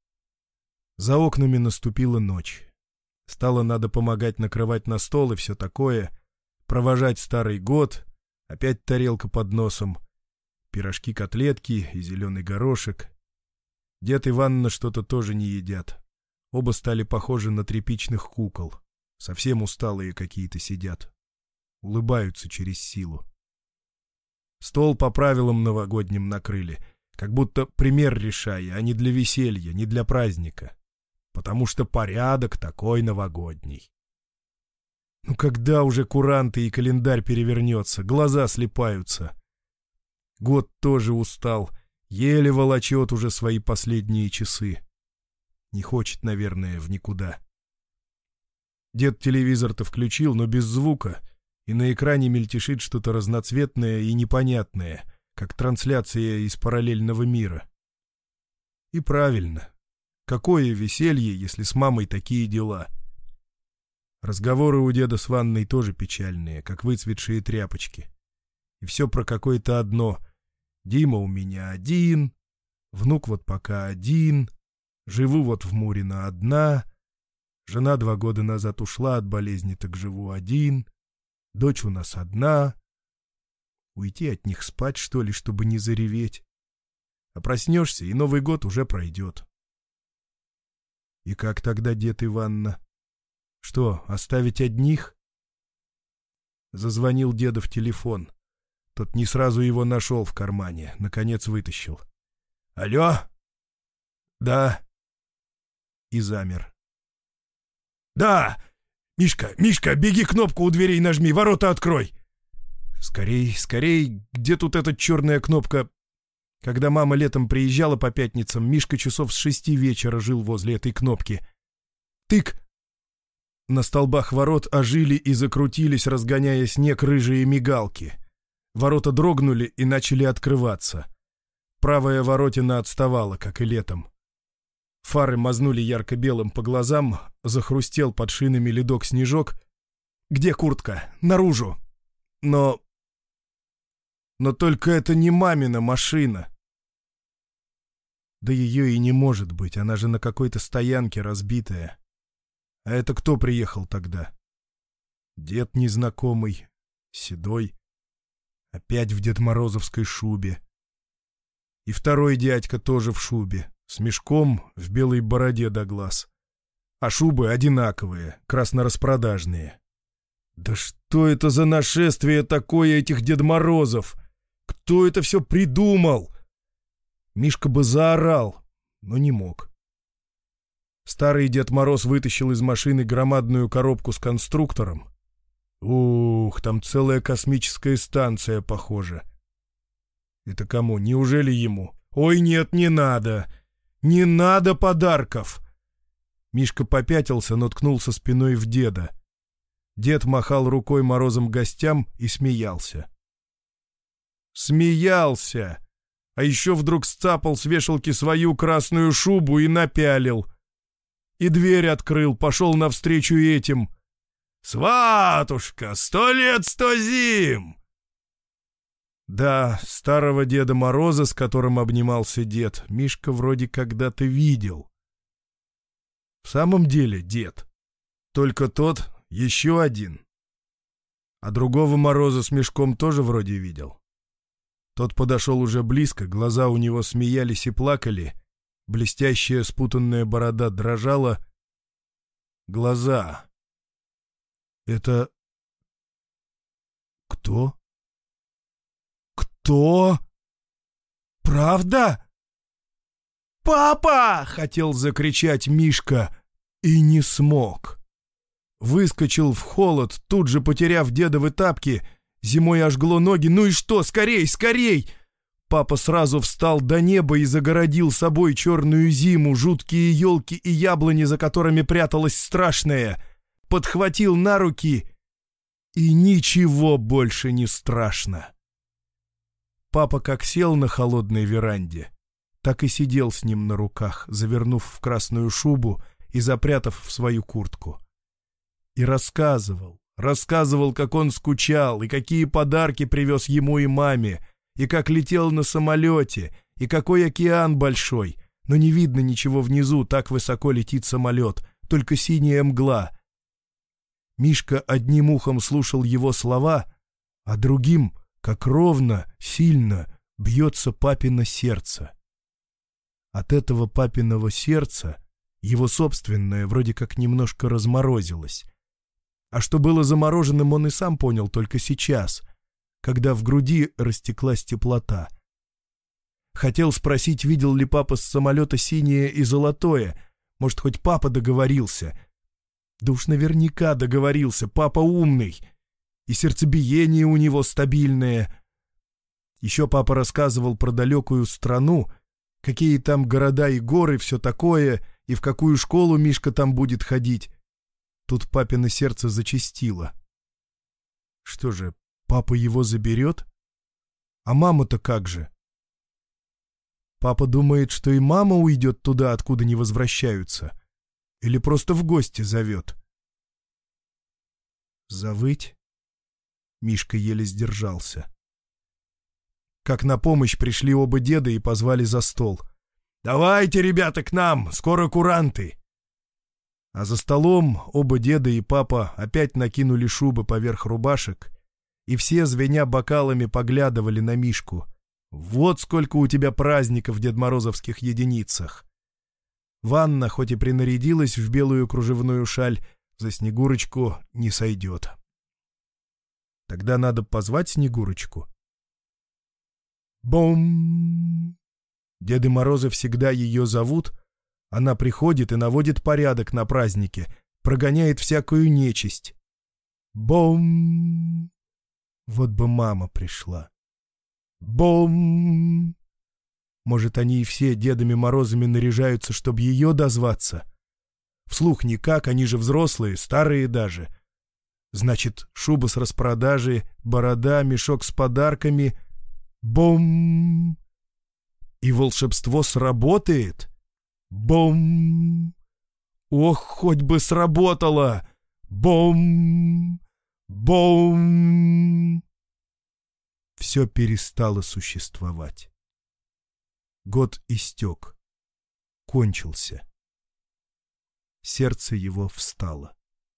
За окнами наступила ночь. Стало надо помогать накрывать на стол и все такое, провожать старый год, опять тарелка под носом, пирожки-котлетки и зеленый горошек. Дед и Ванна что-то тоже не едят. Оба стали похожи на тряпичных кукол. Совсем усталые какие-то сидят. Улыбаются через силу. Стол по правилам новогодним накрыли, как будто пример решая, а не для веселья, не для праздника. Потому что порядок такой новогодний. Ну когда уже куранты и календарь перевернется, глаза слипаются. Год тоже устал, еле волочет уже свои последние часы. Не хочет, наверное, в никуда. Дед телевизор-то включил, но без звука, и на экране мельтешит что-то разноцветное и непонятное, как трансляция из параллельного мира. И правильно. Какое веселье, если с мамой такие дела? Разговоры у деда с Ванной тоже печальные, как выцветшие тряпочки. И все про какое-то одно. Дима у меня один, внук вот пока один, живу вот в Мурино одна, жена два года назад ушла от болезни, так живу один, дочь у нас одна. Уйти от них спать, что ли, чтобы не зареветь? А проснешься, и Новый год уже пройдет. И как тогда дед и Ванна? Что, оставить одних? Зазвонил дедов телефон. Тот не сразу его нашел в кармане, наконец вытащил. «Алло?» «Да». И замер. «Да! Мишка, Мишка, беги, кнопку у дверей нажми, ворота открой!» «Скорей, скорей, где тут эта черная кнопка?» Когда мама летом приезжала по пятницам, Мишка часов с шести вечера жил возле этой кнопки. «Тык!» На столбах ворот ожили и закрутились, разгоняя снег, рыжие мигалки. Ворота дрогнули и начали открываться. Правая воротина отставала, как и летом. Фары мазнули ярко-белым по глазам, захрустел под шинами ледок-снежок. «Где куртка? Наружу!» Но... Но только это не мамина машина. Да ее и не может быть, она же на какой-то стоянке разбитая. А это кто приехал тогда? Дед незнакомый, седой, опять в дедморозовской шубе. И второй дядька тоже в шубе, с мешком в белой бороде до глаз. А шубы одинаковые, краснораспродажные. Да что это за нашествие такое этих Дед Морозов? Кто это все придумал? Мишка бы заорал, но не мог. Старый Дед Мороз вытащил из машины громадную коробку с конструктором. Ух, там целая космическая станция, похоже. Это кому? Неужели ему? Ой, нет, не надо! Не надо подарков! Мишка попятился, но ткнулся спиной в деда. Дед махал рукой Морозом гостям и смеялся. Смеялся! А еще вдруг сцапал с вешалки свою красную шубу и напялил. И дверь открыл, пошел навстречу этим. «Сватушка, сто лет, сто зим!» Да, старого Деда Мороза, с которым обнимался дед, Мишка вроде когда-то видел. В самом деле дед. Только тот еще один. А другого Мороза с мешком тоже вроде видел. Тот подошел уже близко, глаза у него смеялись и плакали, блестящая спутанная борода дрожала. Глаза. Это... Кто? Кто? Правда? «Папа!» — хотел закричать Мишка и не смог. Выскочил в холод, тут же потеряв дедовы тапки. Зимой ожгло ноги. Ну и что? Скорей, скорей! Папа сразу встал до неба и загородил собой черную зиму, жуткие елки и яблони, за которыми пряталось страшное. Подхватил на руки, и ничего больше не страшно. Папа как сел на холодной веранде, так и сидел с ним на руках, завернув в красную шубу и запрятав в свою куртку. И рассказывал, рассказывал, как он скучал, и какие подарки привез ему и маме, и как летел на самолете, и какой океан большой, но не видно ничего внизу, так высоко летит самолет, только синяя мгла. Мишка одним ухом слушал его слова, а другим, как ровно, сильно бьется папино сердце. От этого папиного сердца его собственное вроде как немножко разморозилось. А что было замороженным, он и сам понял только сейчас, когда в груди растеклась теплота. Хотел спросить, видел ли папа с самолета синее и золотое. Может, хоть папа договорился. Да уж наверняка договорился, папа умный. И сердцебиение у него стабильное. Еще папа рассказывал про далекую страну, какие там города и горы, все такое, и в какую школу Мишка там будет ходить. Тут папино сердце зачастило. Что же, папа его заберет? А мама-то как же? Папа думает, что и мама уйдет туда, откуда не возвращаются. Или просто в гости зовет. Завыть? Мишка еле сдержался. Как на помощь пришли оба деда и позвали за стол. «Давайте, ребята, к нам! Скоро куранты!» А за столом оба деда и папа опять накинули шубы поверх рубашек, и все, звеня бокалами, поглядывали на Мишку. «Вот сколько у тебя праздников в дедморозовских единицах!» Ванна, хоть и принарядилась в белую кружевную шаль, за Снегурочку не сойдет. Тогда надо позвать Снегурочку. Бом! Деды Морозы всегда ее зовут. Она приходит и наводит порядок на празднике, прогоняет всякую нечисть. Бом! Вот бы мама пришла. Бом! Может, они и все Дедами Морозами наряжаются, чтобы ее дозваться? Вслух никак, они же взрослые, старые даже. Значит, шуба с распродажи, борода, мешок с подарками. Бом! И волшебство сработает? Бом! Ох, хоть бы сработало! Бом! Бом! Все перестало существовать. Год истек. кончился. Сердце его встало.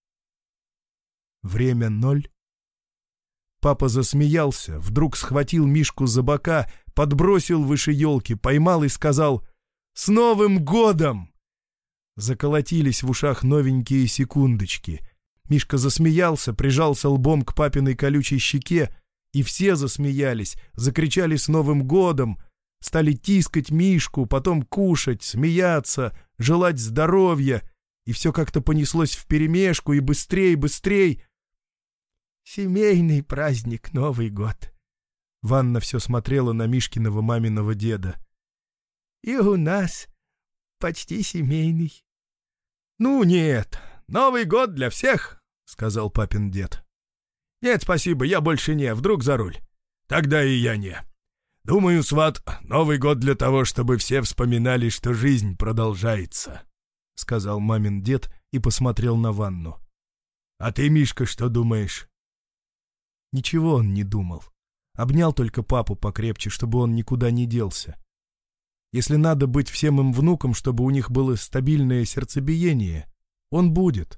Время ноль. Папа засмеялся, вдруг схватил Мишку за бока, подбросил выше елки, поймал и сказал: «С Новым годом!» Заколотились в ушах новенькие секундочки. Мишка засмеялся, прижался лбом к папиной колючей щеке, и все засмеялись, закричали «С Новым годом!», стали тискать Мишку, потом кушать, смеяться, желать здоровья, и все как-то понеслось вперемешку, и быстрей, быстрей. «Семейный праздник, Новый год!» Ванна все смотрела на Мишкиного маминого деда. «И у нас почти семейный». «Ну нет, Новый год для всех», — сказал папин дед. «Нет, спасибо, я больше не, вдруг за руль». «Тогда и я не. Думаю, сват, Новый год для того, чтобы все вспоминали, что жизнь продолжается», — сказал мамин дед и посмотрел на Ванну. «А ты, Мишка, что думаешь?» Ничего он не думал. Обнял только папу покрепче, чтобы он никуда не делся. Если надо быть всем им внукам, чтобы у них было стабильное сердцебиение, он будет.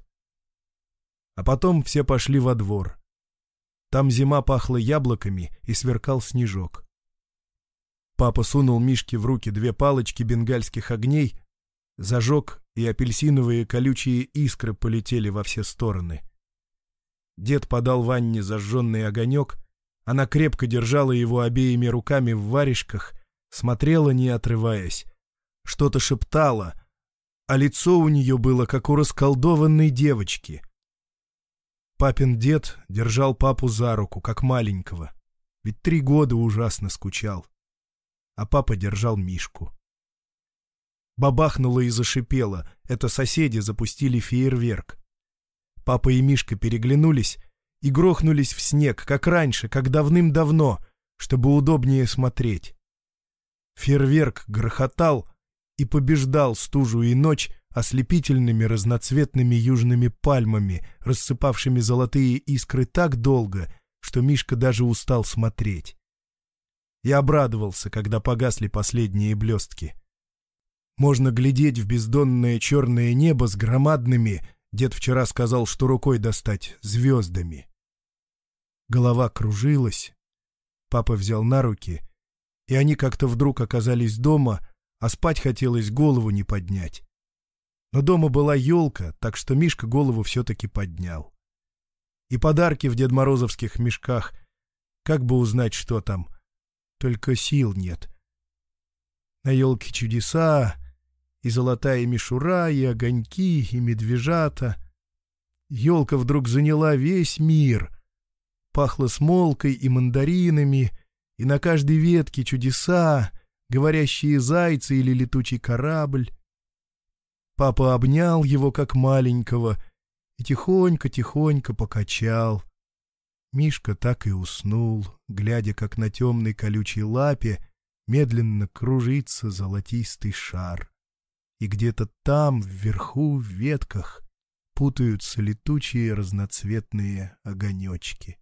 А потом все пошли во двор. Там зима пахла яблоками и сверкал снежок. Папа сунул Мишке в руки две палочки бенгальских огней, зажег, и апельсиновые колючие искры полетели во все стороны. Дед подал Ванне зажженный огонек, она крепко держала его обеими руками в варежках, смотрела, не отрываясь, что-то шептала, а лицо у нее было, как у расколдованной девочки. Папин дед держал папу за руку, как маленького, ведь три года ужасно скучал, а папа держал Мишку. Бабахнуло и зашипело, это соседи запустили фейерверк. Папа и Мишка переглянулись и грохнулись в снег, как раньше, как давным-давно, чтобы удобнее смотреть. Фейерверк грохотал и побеждал стужу и ночь ослепительными разноцветными южными пальмами, рассыпавшими золотые искры так долго, что Мишка даже устал смотреть. Я обрадовался, когда погасли последние блестки. Можно глядеть в бездонное черное небо с громадными, дед вчера сказал, что рукой достать, звездами. Голова кружилась. Папа взял на руки, и они как-то вдруг оказались дома, а спать хотелось голову не поднять. Но дома была елка, так что Мишка голову все-таки поднял. И подарки в дедморозовских мешках, как бы узнать, что там, только сил нет. На елке чудеса, и золотая мишура, и огоньки, и медвежата. Елка вдруг заняла весь мир. Пахло смолкой и мандаринами, и на каждой ветке чудеса, говорящие зайцы или летучий корабль. Папа обнял его, как маленького, и тихонько-тихонько покачал. Мишка так и уснул, глядя, как на темной колючей лапе медленно кружится золотистый шар. И где-то там, вверху, в ветках, путаются летучие разноцветные огонечки.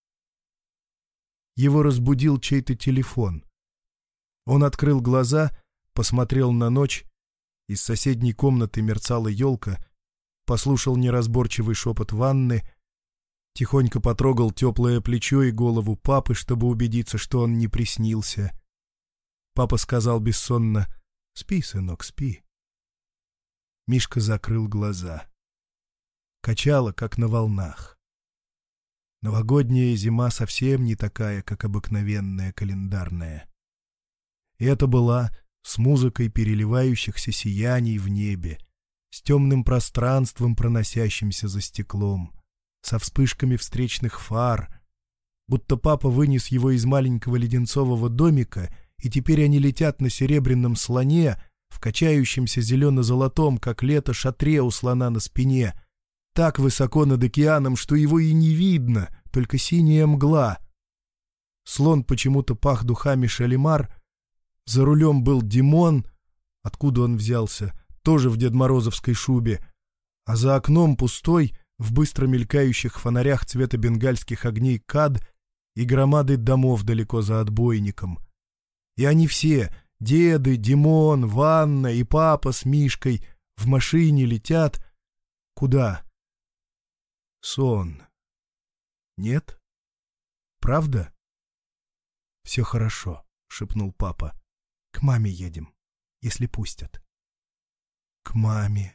Его разбудил чей-то телефон. Он открыл глаза, посмотрел на ночь, из соседней комнаты мерцала елка, послушал неразборчивый шепот Ванны, тихонько потрогал теплое плечо и голову папы, чтобы убедиться, что он не приснился. Папа сказал бессонно: «Спи, сынок, спи». Мишка закрыл глаза. Качало, как на волнах. Новогодняя зима совсем не такая, как обыкновенная календарная. И это была с музыкой переливающихся сияний в небе, с темным пространством, проносящимся за стеклом, со вспышками встречных фар, будто папа вынес его из маленького леденцового домика, и теперь они летят на серебряном слоне, в качающемся зелено-золотом, как лето, шатре у слона на спине, так высоко над океаном, что его и не видно, только синяя мгла. Слон почему-то пах духами Шалимар, за рулем был Димон, откуда он взялся, тоже в дедморозовской шубе, а за окном пустой, в быстро мелькающих фонарях цвета бенгальских огней кад и громады домов далеко за отбойником. И они все, Деды, Димон, Ванна и папа с Мишкой в машине летят. Куда? Сон. Нет? Правда? Все хорошо, шепнул папа. К маме едем, если пустят. К маме.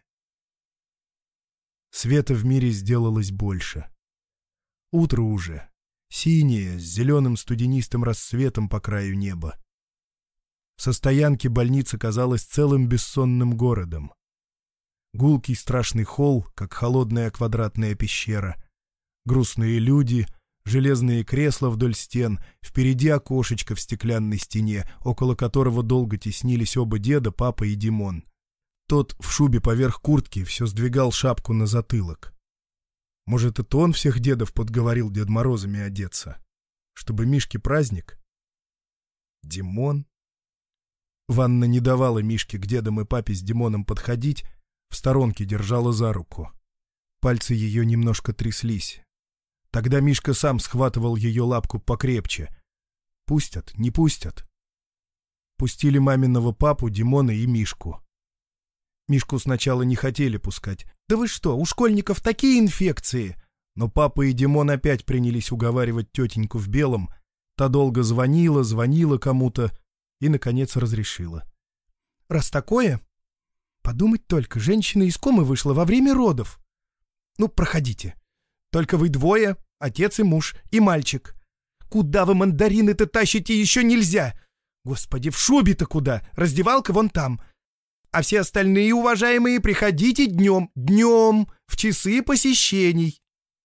Света в мире сделалось больше. Утро уже. Синее, с зеленым студенистым рассветом по краю неба. Со стоянки больницы казалось целым бессонным городом. Гулкий страшный холл, как холодная квадратная пещера. Грустные люди, железные кресла вдоль стен, впереди окошечко в стеклянной стене, около которого долго теснились оба деда, папа и Димон. Тот в шубе поверх куртки все сдвигал шапку на затылок. Может, это он всех дедов подговорил Дед Морозами одеться? Чтобы Мишке праздник? Димон? Ванна не давала Мишке к дедам и папе с Димоном подходить, в сторонке держала за руку. Пальцы ее немножко тряслись. Тогда Мишка сам схватывал ее лапку покрепче. Пустят, не пустят. Пустили маминого папу, Димона и Мишку. Мишку сначала не хотели пускать. «Да вы что, у школьников такие инфекции!» Но папа и Димон опять принялись уговаривать тетеньку в белом. Та долго звонила, звонила кому-то и, наконец, разрешила. «Раз такое, подумать только, женщина из комы вышла во время родов. Ну, проходите. Только вы двое, отец и муж, и мальчик. Куда вы мандарины-то тащите, еще нельзя? Господи, в шубе-то куда? Раздевалка вон там. А все остальные, уважаемые, приходите днем, днем, в часы посещений».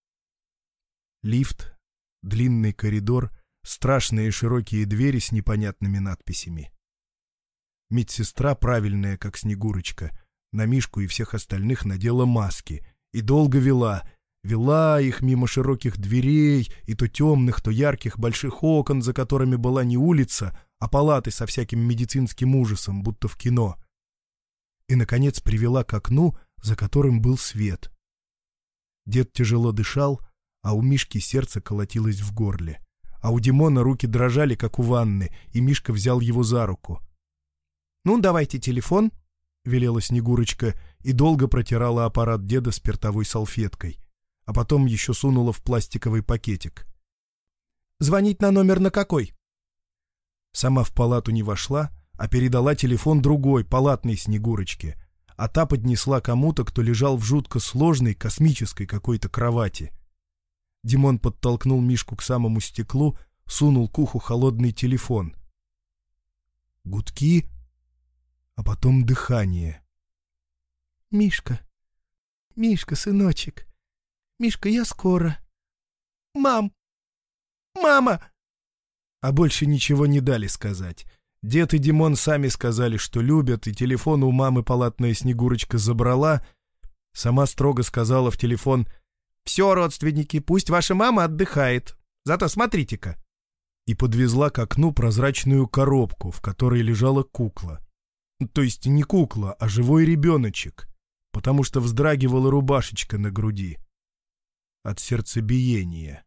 Лифт, длинный коридор, страшные широкие двери с непонятными надписями. Медсестра, правильная, как Снегурочка, на Мишку и всех остальных надела маски и долго вела, вела их мимо широких дверей и то темных, то ярких больших окон, за которыми была не улица, а палаты со всяким медицинским ужасом, будто в кино. И, наконец, привела к окну, за которым был свет. Дед тяжело дышал, а у Мишки сердце колотилось в горле. А у Димона руки дрожали, как у Ванны, и Мишка взял его за руку. «Ну, давайте телефон», — велела Снегурочка, и долго протирала аппарат деда спиртовой салфеткой, а потом еще сунула в пластиковый пакетик. «Звонить на номер на какой?» Сама в палату не вошла, а передала телефон другой, палатной Снегурочке, а та поднесла кому-то, кто лежал в жутко сложной космической какой-то кровати. Димон подтолкнул Мишку к самому стеклу, сунул к уху холодный телефон. Гудки, а потом дыхание. «Мишка, Мишка, сыночек, Мишка, я скоро. Мам! Мама!» А больше ничего не дали сказать. Дед и Димон сами сказали, что любят, и телефон у мамы палатная Снегурочка забрала. Сама строго сказала в телефон: «Все, родственники, пусть ваша мама отдыхает. Зато смотрите-ка». И подвезла к окну прозрачную коробку, в которой лежала кукла. То есть не кукла, а живой ребеночек, потому что вздрагивала рубашечка на груди. От сердцебиения.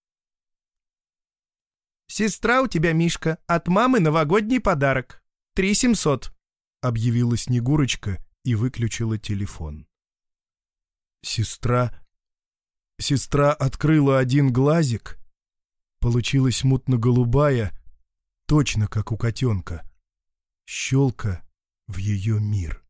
«Сестра у тебя, Мишка, от мамы новогодний подарок. Три семьсот», — объявила Снегурочка и выключила телефон. Сестра... Сестра открыла один глазик. Получилась мутно-голубая, точно как у котенка. Щелка в ее мир.